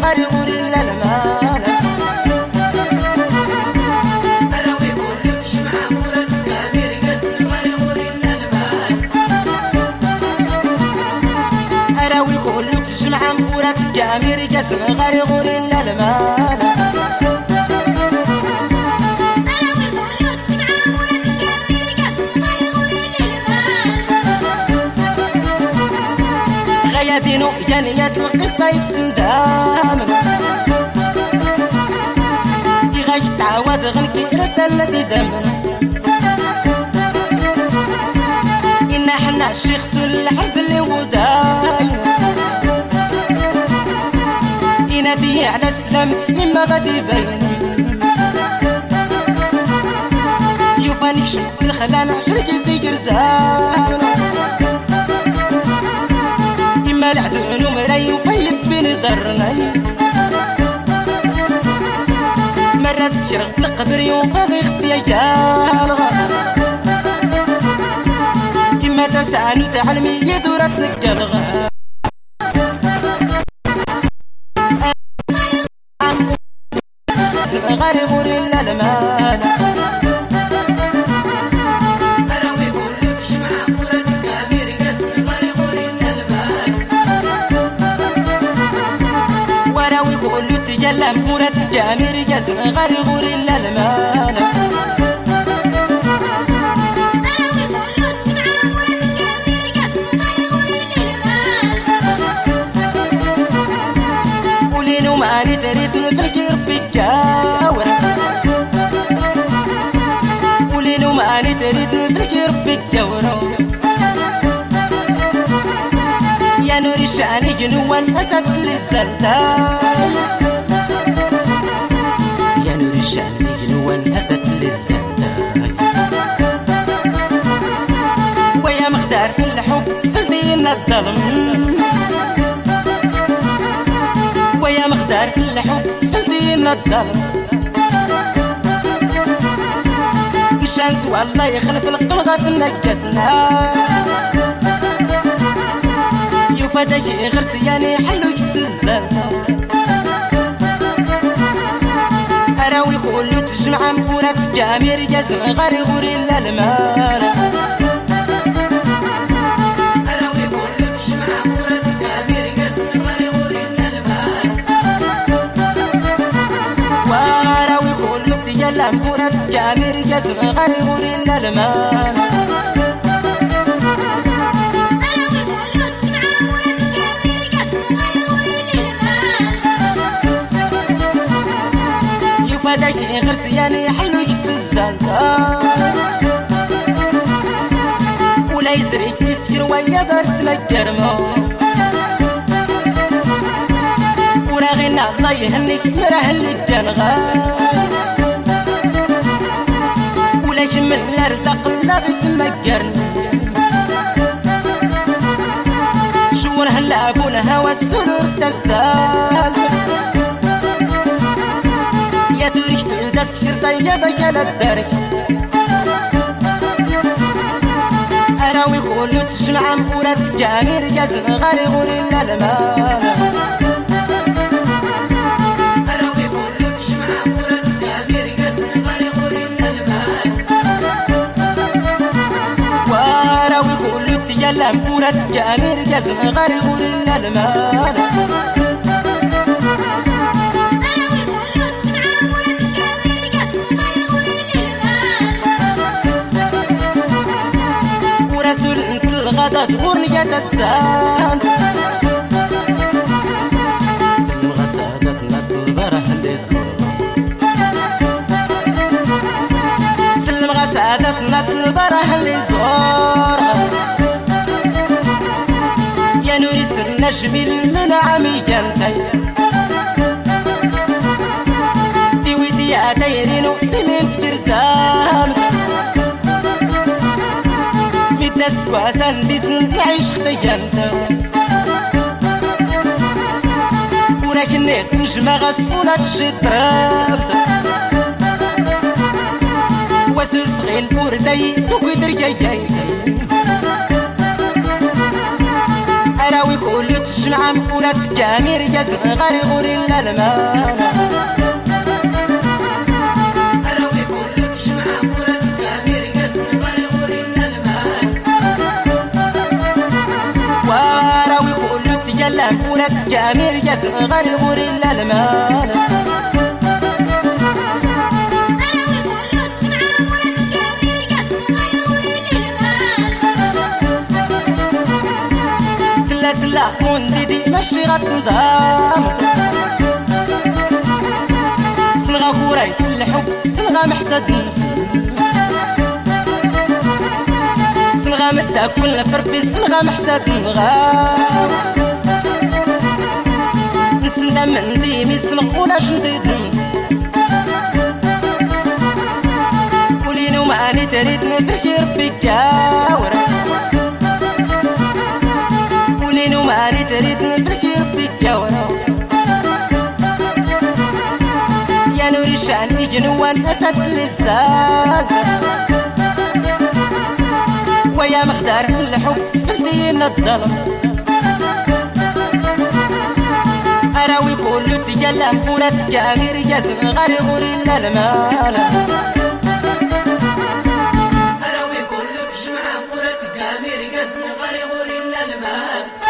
غاري غوري لا المال أراوي كل تشمع مراد كامير قاسم غاري غوري لا المال أراوي كل تجمع مراد كامير قاسم غاري غوري لا المال دينو جانيات القصة يسندام يغاش تعاود غنكي ردا الذي دم إنا حنا الشيخ سول الحزن وداي ينادي على سلامتي إما غادي باين يوفانيك شمس الخلان عشرك يسير زامن العدو مراي وفيب بين ضرناي مرات الشرق القبري وفاغي اختي جالغا كما تسعنو تعلمي يدورات نكالغا غاري غوري لا المال يلا مراد جامير جسم غاري غوري لا المال أراوي كل تسمع مراد جامير جسم غاري غوري للمال قوليلو ماني تريد نفرش ربي الجاورة قوليلو ماني تريد نفرش ربي الجاورة يا نور الشعني جنوان أسد للسلطان الشعب جنوان أسد للزنداي ويا مقدار الحب فلدينا الظلم ويا مقدار الحب فلدينا الظلم الشمس والله يخلف القلغاس نقسنا يوفا تجي غرسياني حلو جسد الزنداي أراوي كل تجمع مراد جامير جسم غاري غوري لا المال أراوي كل تجمع مراد جامير جسم غاري غوري لا المال وأراوي كل تجلى مراد جامير جسم غاري غوري لا المال فداكي غرسياني حلو جسد الزنطان ولا يزريك يسكر ويا دار تمكرمو وراغينا الله يهنيك مراهلك كنغال ولا كمل الارزاق لا بسمك قرن شور هلا ابونا هوا السرور تزال يا دوريك تودس شرطي يا ضيال الدرك أراوي كل تجمع مراد جامير جسم غاري غوري لا المال أراوي كل تجمع مراد جامير جسم غاري غوري لا المال وأراوي كل تجلى مراد جامير جسم غاري غوري لا المال الغدا تغورني يا تسان سلم غسادتنا البرح اللي زور سلم غسادتنا البرح اللي زور يا نوري سرنا جميل من عمي جنتي ديوي ديا دايرينو سمين تفرزام ناس كواسان ديسن نعيش خطيانتا ولكن نجمع غسفونة تشطرابت واسو صغير بورداي توكي درجاي أراوي كل تشمع مورات كامير يا صغاري غوري المال أراوي كل تشمع مورات كامير يا صغاري غوري المال وراوي كل تجلى مورات كامير يا صغاري غوري المال سلا ونديدي ماشي غتنضام سلغا كوراي الحب سلغا محسد سلغا مدى كل فربي سلغا محسد نغاو نسندا من ديمي سلغ ولا شنديد نسي ولينو ماني تريد نفرشي ربي كاورا ماني تريد نفرشي ربي كاورا يا نوري شاني جنوان أسد للسال ويا مقدار الحب تفلينا الظلم أراوي كل تجلى مورات كامير يا صغاري غوري المال أراوي كل تشمع مورات كامير يا صغاري غوري المال